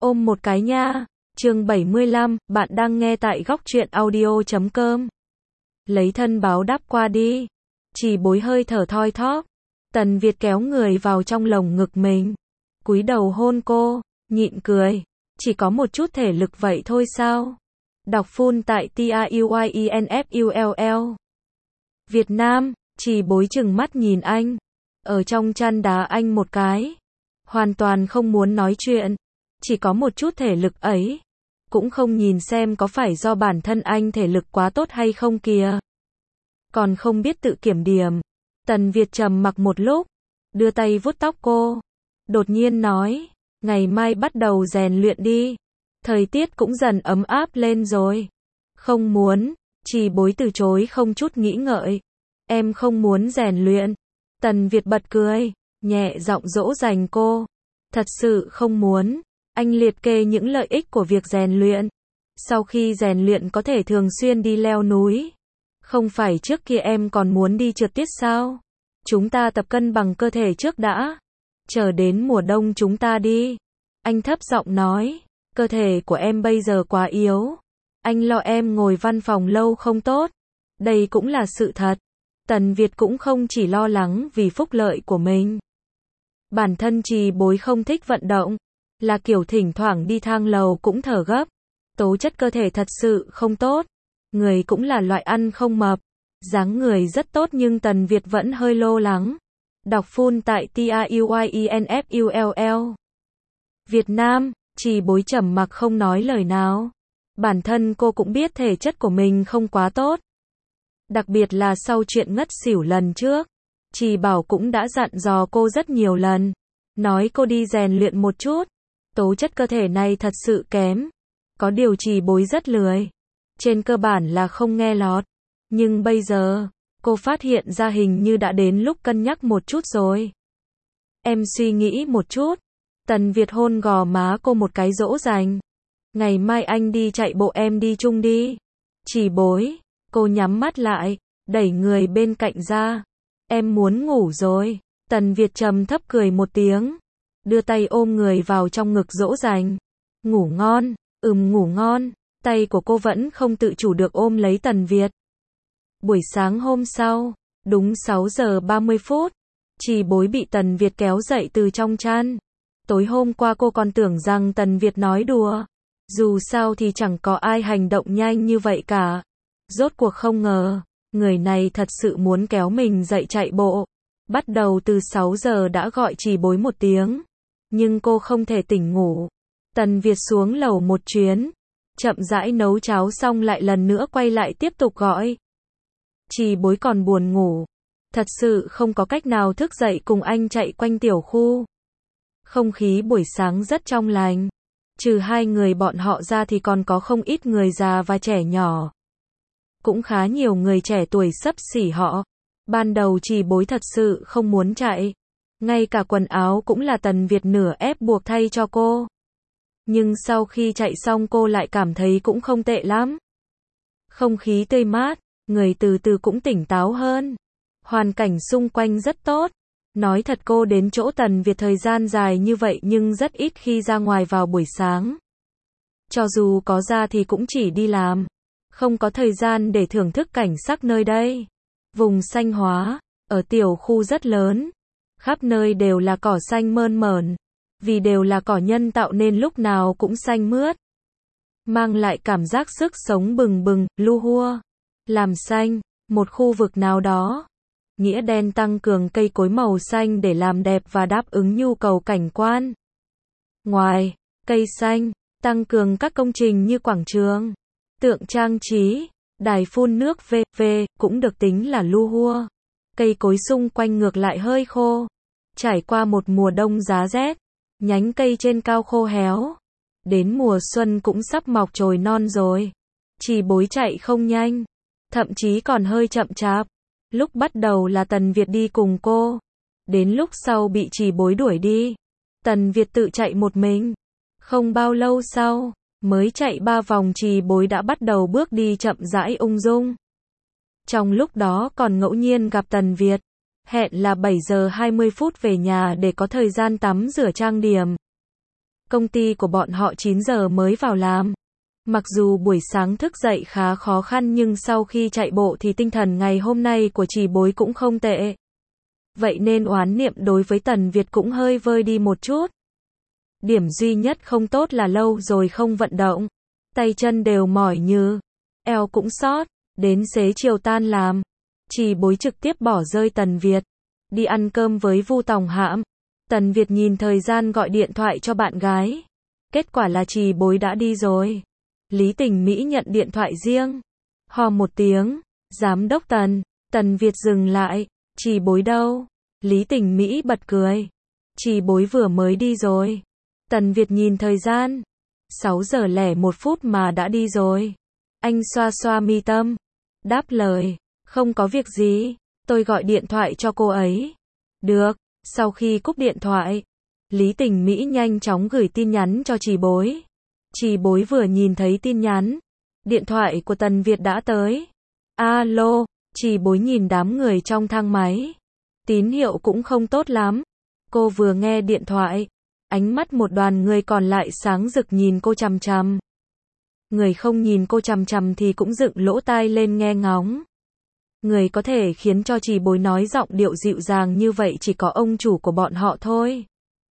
Ôm một cái nha. Chương 75, bạn đang nghe tại góc truyện audio.com. Lấy thân báo đáp qua đi. Chỉ Bối hơi thở thoi thóp. Tần Việt kéo người vào trong lồng ngực mình. Cúi đầu hôn cô, nhịn cười. Chỉ có một chút thể lực vậy thôi sao? Đọc full tại TRUYINFULL. Việt Nam, Chỉ Bối chừng mắt nhìn anh. Ở trong chăn đá anh một cái. Hoàn toàn không muốn nói chuyện. Chỉ có một chút thể lực ấy. Cũng không nhìn xem có phải do bản thân anh thể lực quá tốt hay không kìa. Còn không biết tự kiểm điểm. Tần Việt trầm mặc một lúc. Đưa tay vuốt tóc cô. Đột nhiên nói. Ngày mai bắt đầu rèn luyện đi. Thời tiết cũng dần ấm áp lên rồi. Không muốn. Chỉ Bối từ chối không chút nghĩ ngợi. Em không muốn rèn luyện. Tần Việt bật cười. Nhẹ giọng dỗ dành cô. Thật sự không muốn. Anh liệt kê những lợi ích của việc rèn luyện. Sau khi rèn luyện có thể thường xuyên đi leo núi. Không phải trước kia em còn muốn đi trượt tuyết sao? Chúng ta tập cân bằng cơ thể trước đã. Chờ đến mùa đông chúng ta đi. Anh thấp giọng nói. Cơ thể của em bây giờ quá yếu. Anh lo em ngồi văn phòng lâu không tốt. Đây cũng là sự thật. Tần Việt cũng không chỉ lo lắng vì phúc lợi của mình. Bản thân Chỉ Bối không thích vận động. Là kiểu thỉnh thoảng đi thang lầu cũng thở gấp. Tố chất cơ thể thật sự không tốt. Người cũng là loại ăn không mập. Dáng người rất tốt nhưng Tần Việt vẫn hơi lo lắng. Đọc full tại TRUYINFULL. Việt Nam, Chỉ Bối trầm mặc không nói lời nào. Bản thân cô cũng biết thể chất của mình không quá tốt. Đặc biệt là sau chuyện ngất xỉu lần trước. Chỉ Bảo cũng đã dặn dò cô rất nhiều lần. Nói cô đi rèn luyện một chút. Tố chất cơ thể này thật sự kém. Có điều Chỉ Bối rất lười. Trên cơ bản là không nghe lọt. Nhưng bây giờ, cô phát hiện ra hình như đã đến lúc cân nhắc một chút rồi. Em suy nghĩ một chút. Tần Việt hôn gò má cô một cái dỗ dành. Ngày mai anh đi chạy bộ em đi chung đi. Chỉ Bối, cô nhắm mắt lại, đẩy người bên cạnh ra. Em muốn ngủ rồi. Tần Việt trầm thấp cười một tiếng. Đưa tay ôm người vào trong ngực dỗ dành. Ngủ ngon, ngủ ngon. Tay của cô vẫn không tự chủ được ôm lấy Tần Việt. Buổi sáng hôm sau, đúng 6 giờ 30 phút, Chỉ Bối bị Tần Việt kéo dậy từ trong chăn. Tối hôm qua cô còn tưởng rằng Tần Việt nói đùa. Dù sao thì chẳng có ai hành động nhanh như vậy cả. Rốt cuộc không ngờ, người này thật sự muốn kéo mình dậy chạy bộ. Bắt đầu từ 6 giờ đã gọi Chỉ Bối một tiếng. Nhưng cô không thể tỉnh ngủ. Tần Việt xuống lầu một chuyến. Chậm rãi nấu cháo xong lại lần nữa quay lại tiếp tục gọi. Chỉ Bối còn buồn ngủ. Thật sự không có cách nào thức dậy cùng anh chạy quanh tiểu khu. Không khí buổi sáng rất trong lành. Trừ hai người bọn họ ra thì còn có không ít người già và trẻ nhỏ. Cũng khá nhiều người trẻ tuổi xấp xỉ họ. Ban đầu Chỉ Bối thật sự không muốn chạy. Ngay cả quần áo cũng là Tần Việt nửa ép buộc thay cho cô. Nhưng sau khi chạy xong cô lại cảm thấy cũng không tệ lắm. Không khí tươi mát, người từ từ cũng tỉnh táo hơn. Hoàn cảnh xung quanh rất tốt. Nói thật cô đến chỗ Tần Việt thời gian dài như vậy nhưng rất ít khi ra ngoài vào buổi sáng. Cho dù có ra thì cũng chỉ đi làm. Không có thời gian để thưởng thức cảnh sắc nơi đây. Vùng xanh hóa, ở tiểu khu rất lớn. Khắp nơi đều là cỏ xanh mơn mởn. Vì đều là cỏ nhân tạo nên lúc nào cũng xanh mướt. Mang lại cảm giác sức sống bừng bừng, lu hua. Làm xanh, một khu vực nào đó. Nghĩa đen tăng cường cây cối màu xanh để làm đẹp và đáp ứng nhu cầu cảnh quan. Ngoài, cây xanh, tăng cường các công trình như quảng trường, tượng trang trí, đài phun nước v.v. cũng được tính là lu hua. Cây cối xung quanh ngược lại hơi khô. Trải qua một mùa đông giá rét. Nhánh cây trên cao khô héo. Đến mùa xuân cũng sắp mọc chồi non rồi. Chỉ Bối chạy không nhanh. Thậm chí còn hơi chậm chạp. Lúc bắt đầu là Tần Việt đi cùng cô. Đến lúc sau bị Chỉ Bối đuổi đi. Tần Việt tự chạy một mình. Không bao lâu sau, mới chạy 3 vòng Chỉ Bối đã bắt đầu bước đi chậm rãi ung dung. Trong lúc đó còn ngẫu nhiên gặp Tần Việt. Hẹn là 7 giờ 20 phút về nhà để có thời gian tắm rửa trang điểm. Công ty của bọn họ 9 giờ mới vào làm. Mặc dù buổi sáng thức dậy khá khó khăn nhưng sau khi chạy bộ thì tinh thần ngày hôm nay của Trì Bối cũng không tệ. Vậy nên oán niệm đối với Tần Việt cũng hơi vơi đi một chút. Điểm duy nhất không tốt là lâu rồi không vận động. Tay chân đều mỏi nhừ, eo cũng xót. Đến xế chiều tan làm, Trì Bối trực tiếp bỏ rơi Tần Việt. Đi ăn cơm với Vu Tòng Hạm. Tần Việt nhìn thời gian gọi điện thoại cho bạn gái. Kết quả là Trì Bối đã đi rồi. Lý Tình Mỹ nhận điện thoại riêng. Hò một tiếng. Giám đốc Tần. Tần Việt dừng lại. Trì Bối đâu? Lý Tình Mỹ bật cười. Trì Bối vừa mới đi rồi. Tần Việt nhìn thời gian. 6 giờ lẻ 1 phút mà đã đi rồi. Anh xoa xoa mi tâm. Đáp lời. Không có việc gì. Tôi gọi điện thoại cho cô ấy. Được. Sau khi cúp điện thoại, Lý Tình Mỹ nhanh chóng gửi tin nhắn cho Trì Bối. Trì Bối vừa nhìn thấy tin nhắn. Điện thoại của Tần Việt đã tới. Alo. Trì Bối nhìn đám người trong thang máy. Tín hiệu cũng không tốt lắm. Cô vừa nghe điện thoại. Ánh mắt một đoàn người còn lại sáng rực nhìn cô chằm chằm. Người không nhìn cô chằm chằm thì cũng dựng lỗ tai lên nghe ngóng. Người có thể khiến cho Trì Bối nói giọng điệu dịu dàng như vậy chỉ có ông chủ của bọn họ thôi.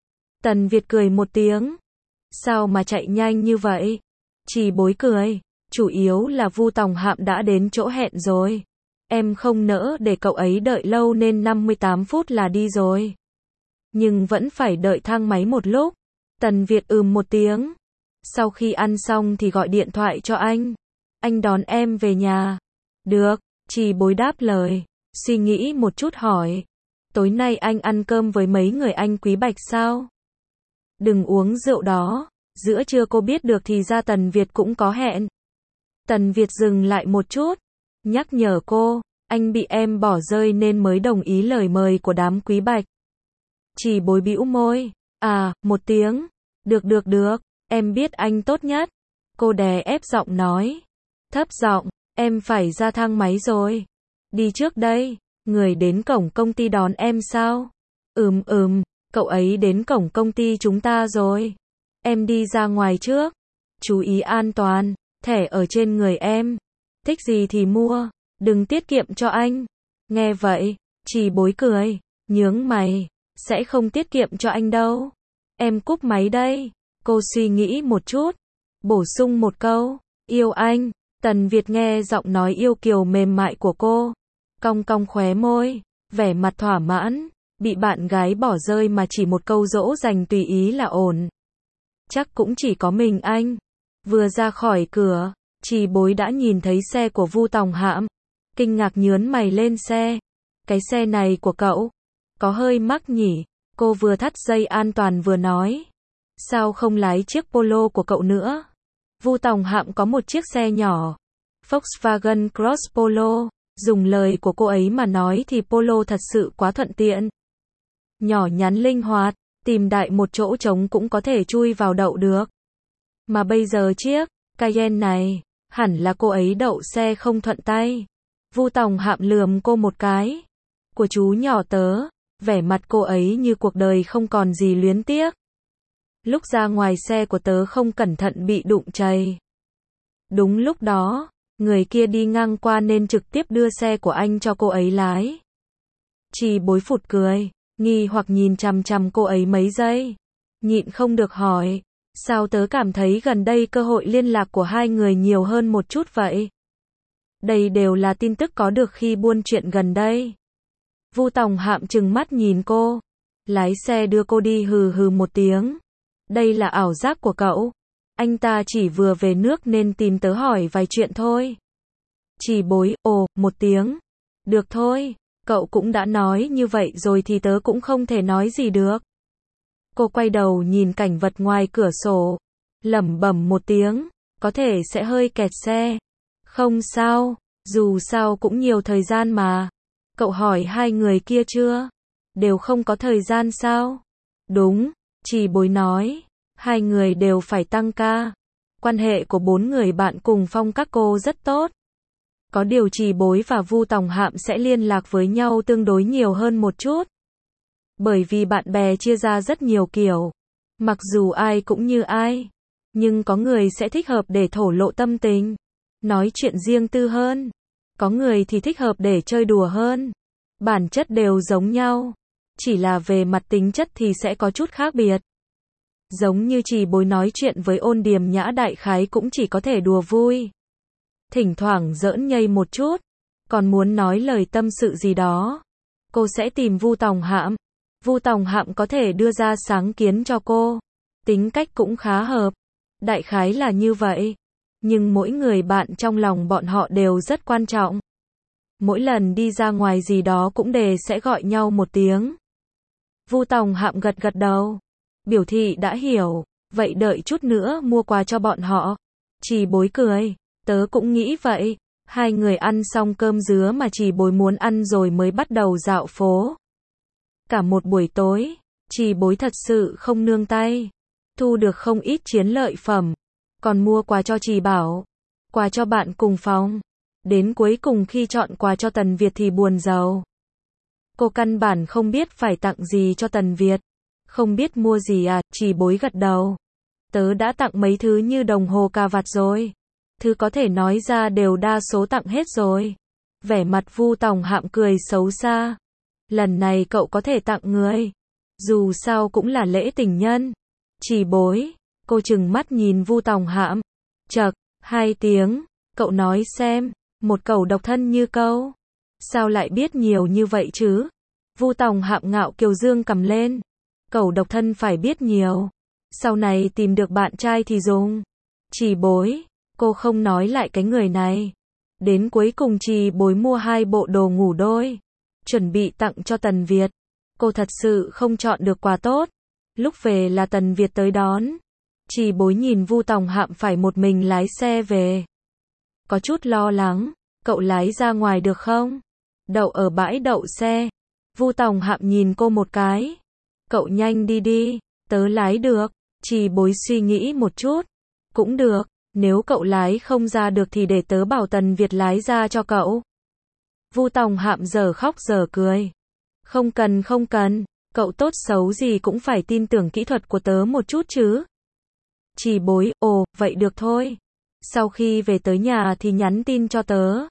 Tần Việt cười một tiếng. Sao mà chạy nhanh như vậy? Trì Bối cười. Chủ yếu là Vu Tòng Hạm đã đến chỗ hẹn rồi. Em không nỡ để cậu ấy đợi lâu nên 58 phút là đi rồi. Nhưng vẫn phải đợi thang máy một lúc. Tần Việt một tiếng. Sau khi ăn xong thì gọi điện thoại cho anh. Anh đón em về nhà. Được. Trì Bối đáp lời. Suy nghĩ một chút hỏi. Tối nay anh ăn cơm với mấy người anh Quý Bạch sao? Đừng uống rượu đó. Giữa trưa cô biết được thì ra Tần Việt cũng có hẹn. Tần Việt dừng lại một chút. Nhắc nhở cô. Anh bị em bỏ rơi nên mới đồng ý lời mời của đám Quý Bạch. Trì Bối bĩu môi. À, một tiếng. Được. Em biết anh tốt nhất. Cô đè ép giọng nói. Thấp giọng. Em phải ra thang máy rồi. Đi trước đây. Người đến cổng công ty đón em sao? Cậu ấy đến cổng công ty chúng ta rồi. Em đi ra ngoài trước. Chú ý an toàn. Thẻ ở trên người em. Thích gì thì mua. Đừng tiết kiệm cho anh. Nghe vậy, Trì Bối cười. Nhướng mày. Sẽ không tiết kiệm cho anh đâu. Em cúp máy đây. Cô suy nghĩ một chút. Bổ sung một câu. Yêu anh. Tần Việt nghe giọng nói yêu kiều mềm mại của cô. Cong cong khóe môi. Vẻ mặt thỏa mãn. Bị bạn gái bỏ rơi mà chỉ một câu dỗ dành tùy ý là ổn. Chắc cũng chỉ có mình anh. Vừa ra khỏi cửa, Trì Bối đã nhìn thấy xe của Vu Tòng Hạm. Kinh ngạc nhớn mày lên xe. Cái xe này của cậu? Có hơi mắc nhỉ? Cô vừa thắt dây an toàn vừa nói. Sao không lái chiếc Polo của cậu nữa? Vu Tòng Hạm có một chiếc xe nhỏ. Volkswagen Cross Polo. Dùng lời của cô ấy mà nói thì Polo thật sự quá thuận tiện. Nhỏ nhắn linh hoạt, tìm đại một chỗ trống cũng có thể chui vào đậu được. Mà bây giờ chiếc Cayenne này, hẳn là cô ấy đậu xe không thuận tay. Vu Tòng Hạm lườm cô một cái. Của chú nhỏ tớ, vẻ mặt cô ấy như cuộc đời không còn gì luyến tiếc. Lúc ra ngoài xe của tớ không cẩn thận bị đụng chày. Đúng lúc đó, người kia đi ngang qua nên trực tiếp đưa xe của anh cho cô ấy lái. Trì Bối phụt cười, nghi hoặc nhìn chằm chằm cô ấy mấy giây. Nhịn không được hỏi, sao tớ cảm thấy gần đây cơ hội liên lạc của hai người nhiều hơn một chút vậy? Đây đều là tin tức có được khi buôn chuyện gần đây. Vu Tòng Hạm trừng mắt nhìn cô. Lái xe đưa cô đi hừ một tiếng. Đây là ảo giác của cậu. Anh ta chỉ vừa về nước nên tìm tớ hỏi vài chuyện thôi. Trì Bối, một tiếng. Được thôi, cậu cũng đã nói như vậy rồi thì tớ cũng không thể nói gì được. Cô quay đầu nhìn cảnh vật ngoài cửa sổ. Lẩm bẩm một tiếng, có thể sẽ hơi kẹt xe. Không sao, dù sao cũng nhiều thời gian mà. Cậu hỏi hai người kia chưa? Đều không có thời gian sao? Đúng, Trì Bối nói. Hai người đều phải tăng ca. Quan hệ của 4 người bạn cùng phong các cô rất tốt. Có điều Trì Bối và Vu Tòng Hạm sẽ liên lạc với nhau tương đối nhiều hơn một chút. Bởi vì bạn bè chia ra rất nhiều kiểu. Mặc dù ai cũng như ai, nhưng có người sẽ thích hợp để thổ lộ tâm tình, nói chuyện riêng tư hơn. Có người thì thích hợp để chơi đùa hơn. Bản chất đều giống nhau, chỉ là về mặt tính chất thì sẽ có chút khác biệt. Giống như Trì Bối nói chuyện với Ôn Điềm Nhã đại khái cũng chỉ có thể đùa vui, thỉnh thoảng giỡn nhây một chút, còn muốn nói lời tâm sự gì đó, cô sẽ tìm Vu Tòng Hạm. Vu Tòng Hạm có thể đưa ra sáng kiến cho cô, tính cách cũng khá hợp, đại khái là như vậy. Nhưng mỗi người bạn trong lòng bọn họ đều rất quan trọng. Mỗi lần đi ra ngoài gì đó cũng đều sẽ gọi nhau một tiếng. Vu Tòng Hạm gật gật đầu, biểu thị đã hiểu, vậy đợi chút nữa mua quà cho bọn họ. Trì Bối cười, tớ cũng nghĩ vậy. Hai người ăn xong cơm dứa mà Trì Bối muốn ăn rồi mới bắt đầu dạo phố. Cả một buổi tối, Trì Bối thật sự không nương tay, thu được không ít chiến lợi phẩm, còn mua quà cho Trì Bảo, quà cho bạn cùng phòng. Đến cuối cùng khi chọn quà cho Tần Việt thì buồn rầu. Cô căn bản không biết phải tặng gì cho Tần Việt. Không biết mua gì à? Trì Bối gật đầu. Tớ đã tặng mấy thứ như đồng hồ cà vạt rồi. Thứ có thể nói ra đều đa số tặng hết rồi. Vẻ mặt Vu Tòng Hạm cười xấu xa. Lần này cậu có thể tặng người. Dù sao cũng là lễ tình nhân. Trì Bối, cô trừng mắt nhìn Vu Tòng Hạm. Chậc, 2 tiếng, cậu nói xem, một cẩu độc thân như câu, sao lại biết nhiều như vậy chứ? Vu Tòng Hạm ngạo kiều dương cầm lên. Cẩu độc thân phải biết nhiều, sau này tìm được bạn trai thì dùng. Trì Bối, cô không nói lại cái người này. Đến cuối cùng Trì Bối mua 2 bộ đồ ngủ đôi, chuẩn bị tặng cho Tần Việt. Cô thật sự không chọn được quà tốt. Lúc về là Tần Việt tới đón. Trì Bối nhìn Vu Tòng Hạm phải một mình lái xe về, có chút lo lắng. Cậu lái ra ngoài được không? Đậu ở bãi đậu xe. Vu Tòng Hạm nhìn cô một cái. Cậu nhanh đi đi, tớ lái được. Trì Bối suy nghĩ một chút. Cũng được, nếu cậu lái không ra được thì để tớ bảo Tần Việt lái ra cho cậu. Vu Tòng Hạm giờ khóc giờ cười. Không cần không cần, cậu tốt xấu gì cũng phải tin tưởng kỹ thuật của tớ một chút chứ. Trì Bối, ồ, vậy được thôi. Sau khi về tới nhà thì nhắn tin cho tớ.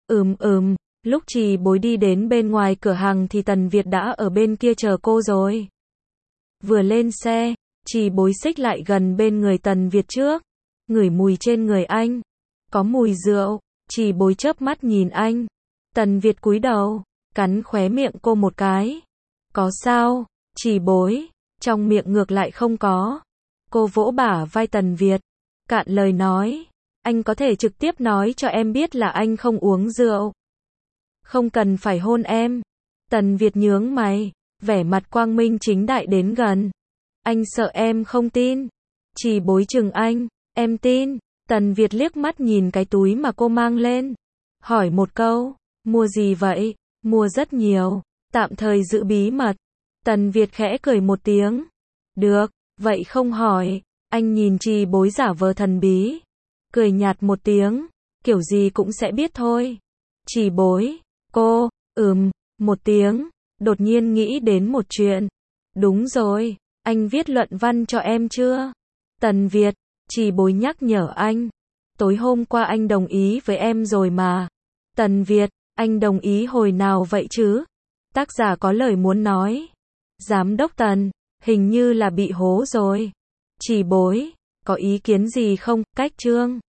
Lúc Trì Bối đi đến bên ngoài cửa hàng thì Tần Việt đã ở bên kia chờ cô rồi. Vừa lên xe, Trì Bối xích lại gần bên người Tần Việt trước, ngửi mùi trên người anh, có mùi rượu. Trì Bối chớp mắt nhìn anh. Tần Việt cúi đầu, cắn khóe miệng cô một cái. Có sao? Trì Bối, trong miệng ngược lại không có. Cô vỗ bả vai Tần Việt, cạn lời nói, anh có thể trực tiếp nói cho em biết là anh không uống rượu. Không cần phải hôn em. Tần Việt nhướng mày, vẻ mặt quang minh chính đại đến gần. Anh sợ em không tin. Trì Bối chừng anh, em tin. Tần Việt liếc mắt nhìn cái túi mà cô mang lên, hỏi một câu, mua gì vậy? Mua rất nhiều, tạm thời giữ bí mật. Tần Việt khẽ cười một tiếng. Được, vậy không hỏi. Anh nhìn Trì Bối giả vờ thần bí, cười nhạt một tiếng, kiểu gì cũng sẽ biết thôi. Trì Bối, cô, một tiếng, đột nhiên nghĩ đến một chuyện. Đúng rồi, anh viết luận văn cho em chưa? Tần Việt, Trì Bối nhắc nhở anh. Tối hôm qua anh đồng ý với em rồi mà. Tần Việt, anh đồng ý hồi nào vậy chứ? Tác giả có lời muốn nói. Giám đốc Tần, hình như là bị hố rồi. Trì Bối, có ý kiến gì không? Cách chương